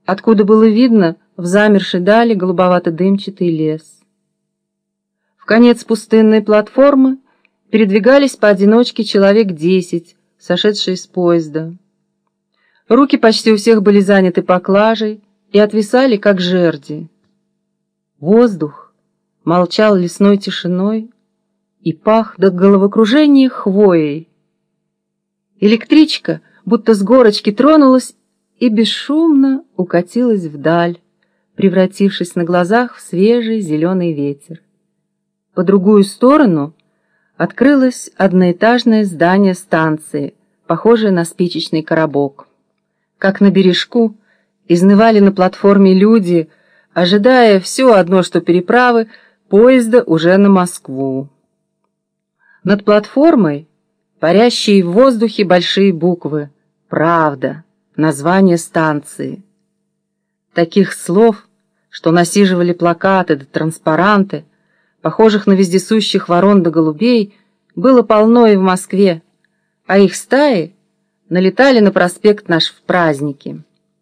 откуда было видно в замершей дали голубовато-дымчатый лес. В конец пустынной платформы передвигались поодиночке человек 10, сошедшие с поезда. Руки почти у всех были заняты поклажей и отвисали, как жерди. Воздух молчал лесной тишиной и пах до головокружения хвоей. Электричка будто с горочки тронулась и бесшумно укатилась вдаль, превратившись на глазах в свежий зеленый ветер. По другую сторону открылось одноэтажное здание станции, похожее на спичечный коробок. Как на бережку изнывали на платформе люди, ожидая все одно, что переправы поезда уже на Москву. Над платформой парящие в воздухе большие буквы «Правда», название станции. Таких слов, что насиживали плакаты да транспаранты, похожих на вездесущих ворон да голубей, было полно и в Москве, а их стаи налетали на проспект наш в праздники.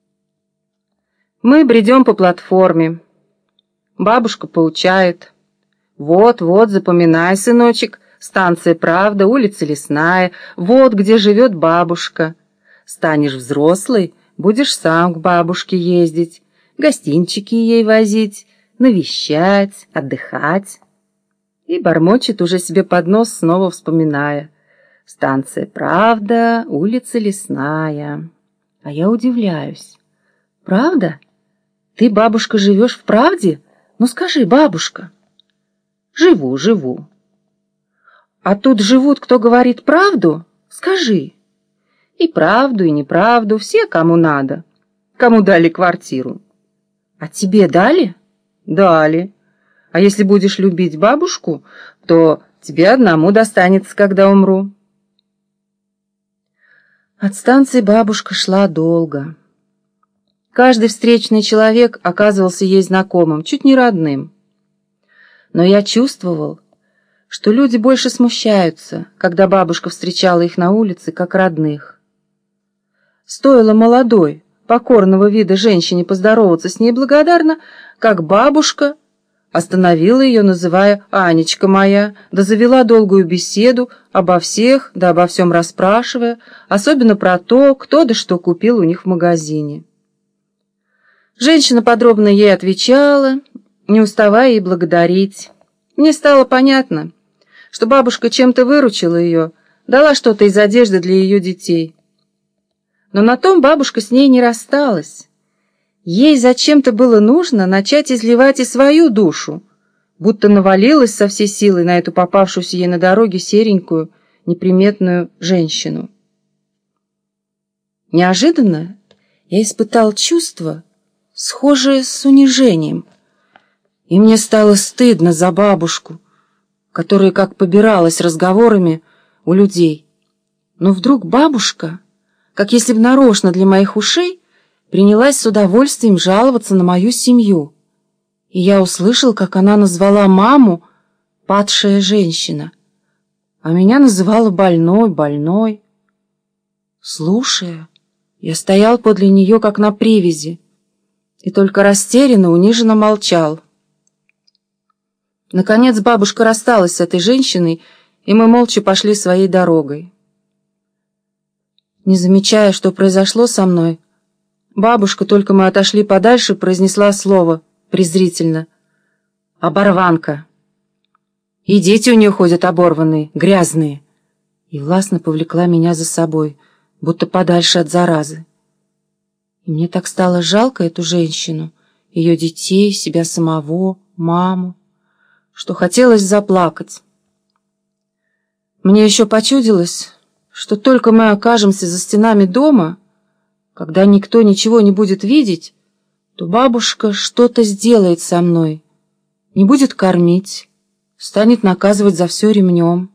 Мы бредем по платформе. Бабушка поучает. Вот, запоминай, сыночек, станция «Правда», улица Лесная, вот где живет бабушка. Станешь взрослый, будешь сам к бабушке ездить, гостинчики ей возить, навещать, отдыхать. И бормочет уже себе под нос, снова вспоминая. Станция «Правда», улица Лесная. А я удивляюсь. Правда? Ты, бабушка, живешь в правде? Ну скажи, бабушка. Живу. А тут живут, кто говорит правду? Скажи. И правду, и неправду, все, кому надо. Кому дали квартиру. А тебе дали? Дали. А если будешь любить бабушку, то тебе одному достанется, когда умру. От станции бабушка шла долго. Каждый встречный человек оказывался ей знакомым, чуть не родным. Но я чувствовал, что люди больше смущаются, когда бабушка встречала их на улице как родных. Стоило молодой, покорного вида женщине поздороваться с ней благодарно, как бабушка остановила ее, называя «Анечка моя», да завела долгую беседу обо всех, да обо всем расспрашивая, особенно про то, кто да что купил у них в магазине. Женщина подробно ей отвечала, не уставая ей благодарить. Мне стало понятно, что бабушка чем-то выручила ее, дала что-то из одежды для ее детей. Но на том бабушка с ней не рассталась. Ей зачем-то было нужно начать изливать и свою душу, будто навалилась со всей силой на эту попавшуюся ей на дороге серенькую, неприметную женщину. Неожиданно я испытал чувство, схожее с унижением, и мне стало стыдно за бабушку, которая как побиралась разговорами у людей. Но вдруг бабушка, как если бы нарочно для моих ушей, принялась с удовольствием жаловаться на мою семью, и я услышал, как она назвала маму «падшая женщина», а меня называла больной. Слушая, я стоял подле нее, как на привязи, и только растерянно, униженно молчал. Наконец бабушка рассталась с этой женщиной, и мы молча пошли своей дорогой. Не замечая, что произошло со мной, бабушка, только мы отошли подальше, произнесла слово презрительно: «Оборванка». И дети у нее ходят оборванные, грязные. И властно повлекла меня за собой, будто подальше от заразы. И мне так стало жалко эту женщину, ее детей, себя самого, маму, что хотелось заплакать. Мне еще почудилось, что только мы окажемся за стенами дома, когда никто ничего не будет видеть, то бабушка что-то сделает со мной, не будет кормить, станет наказывать за все ремнем.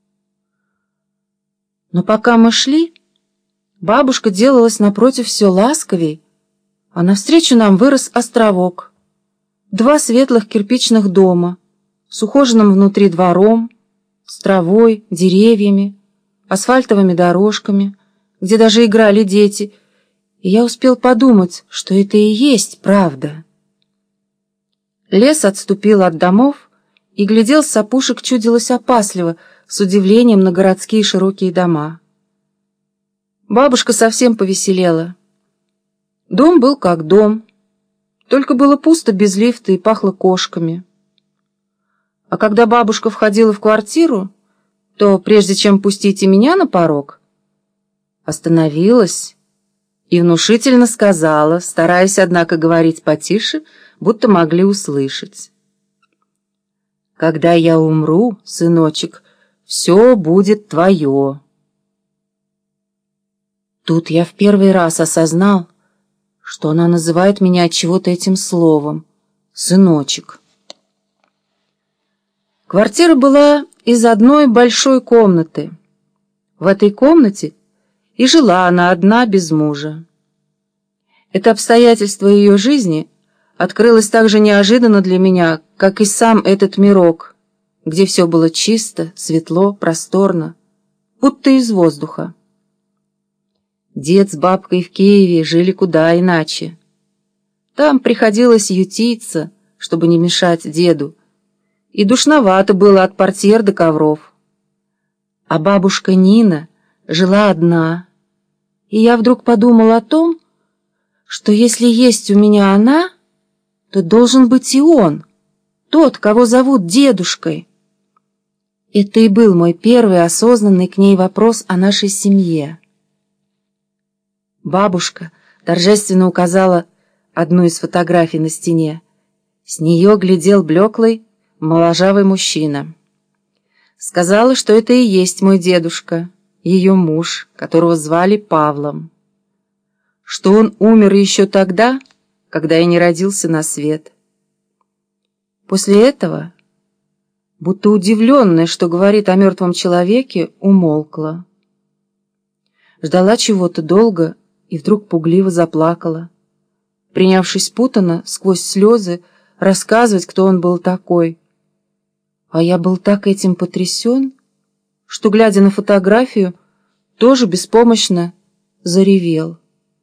Но пока мы шли, бабушка делалась напротив все ласковей, а навстречу нам вырос островок. 2 светлых кирпичных дома с ухоженным внутри двором, с травой, деревьями, асфальтовыми дорожками, где даже играли дети, и я успел подумать, что это и есть правда. Лес отступил от домов, и глядел с опушек, чудилось опасливо, с удивлением на городские широкие дома. Бабушка совсем повеселела. Дом был как дом, только было пусто без лифта и пахло кошками. А когда бабушка входила в квартиру, то, прежде чем пустить и меня на порог, остановилась и внушительно сказала, стараясь, однако, говорить потише, будто могли услышать: «Когда я умру, сыночек, все будет твое». Тут я в первый раз осознал, что она называет меня от чего-то этим словом «сыночек». Квартира была из одной большой комнаты. В этой комнате и жила она одна без мужа. Это обстоятельство ее жизни открылось так же неожиданно для меня, как и сам этот мирок, где все было чисто, светло, просторно, будто из воздуха. Дед с бабкой в Киеве жили куда иначе. Там приходилось ютиться, чтобы не мешать деду, и душновато было от портьер до ковров. А бабушка Нина жила одна, и я вдруг подумал о том, что если есть у меня она, то должен быть и он, тот, кого зовут дедушкой. Это и был мой первый осознанный к ней вопрос о нашей семье. Бабушка торжественно указала одну из фотографий на стене. С нее глядел блеклый, моложавый мужчина. Сказала, что это и есть мой дедушка, ее муж, которого звали Павлом. Что он умер еще тогда, когда я не родился на свет. После этого, будто удивленная, что говорит о мертвом человеке, умолкла. Ждала чего-то долго и вдруг пугливо заплакала, принявшись путанно, сквозь слезы, рассказывать, кто он был такой. А я был так этим потрясен, что, глядя на фотографию, тоже беспомощно заревел.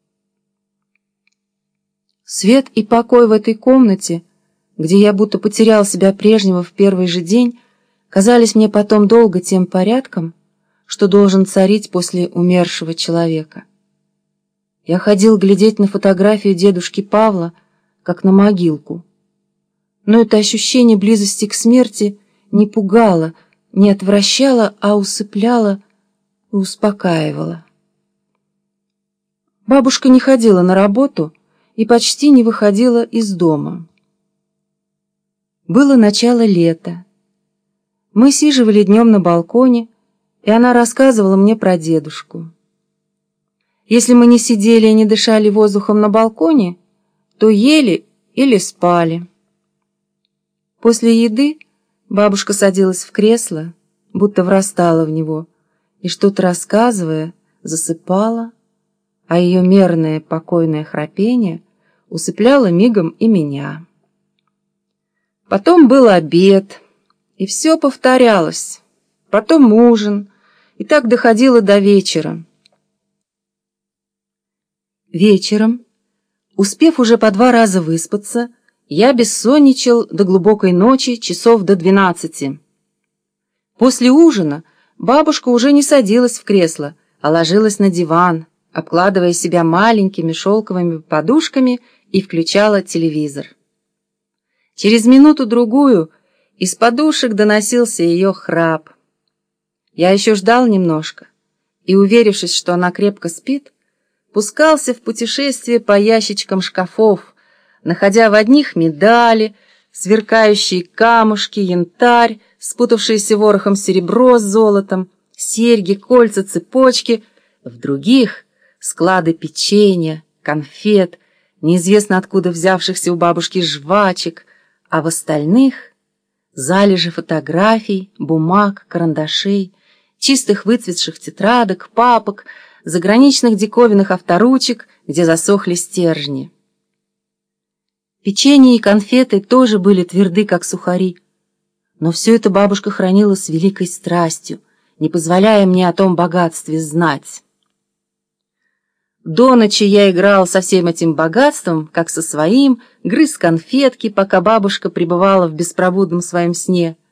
Свет и покой в этой комнате, где я будто потерял себя прежнего в первый же день, казались мне потом долго тем порядком, что должен царить после умершего человека. Я ходил глядеть на фотографию дедушки Павла, как на могилку. Но это ощущение близости к смерти не пугало, не отвращало, а усыпляло и успокаивало. Бабушка не ходила на работу и почти не выходила из дома. Было начало лета. Мы сиживали днем на балконе, и она рассказывала мне про дедушку. Если мы не сидели и не дышали воздухом на балконе, то ели или спали. После еды бабушка садилась в кресло, будто врастала в него, и, что-то рассказывая, засыпала, а ее мерное покойное храпение усыпляло мигом и меня. Потом был обед, и все повторялось. Потом ужин, и так доходило до вечера. Вечером, успев уже по 2 раза выспаться, я бессонничал до глубокой ночи, часов до 12. После ужина бабушка уже не садилась в кресло, а ложилась на диван, обкладывая себя маленькими шелковыми подушками, и включала телевизор. Через минуту-другую из подушек доносился ее храп. Я еще ждал немножко, и, уверившись, что она крепко спит, пускался в путешествие по ящичкам шкафов, находя в одних медали, сверкающие камушки, янтарь, спутавшиеся ворохом серебро с золотом, серьги, кольца, цепочки, в других — склады печенья, конфет, неизвестно откуда взявшихся у бабушки жвачек, а в остальных — залежи фотографий, бумаг, карандашей, чистых выцветших тетрадок, папок, заграничных диковинных авторучек, где засохли стержни. Печенье и конфеты тоже были тверды, как сухари, но все это бабушка хранила с великой страстью, не позволяя мне о том богатстве знать. До ночи я играл со всем этим богатством, как со своим, грыз конфетки, пока бабушка пребывала в беспробудном своем сне.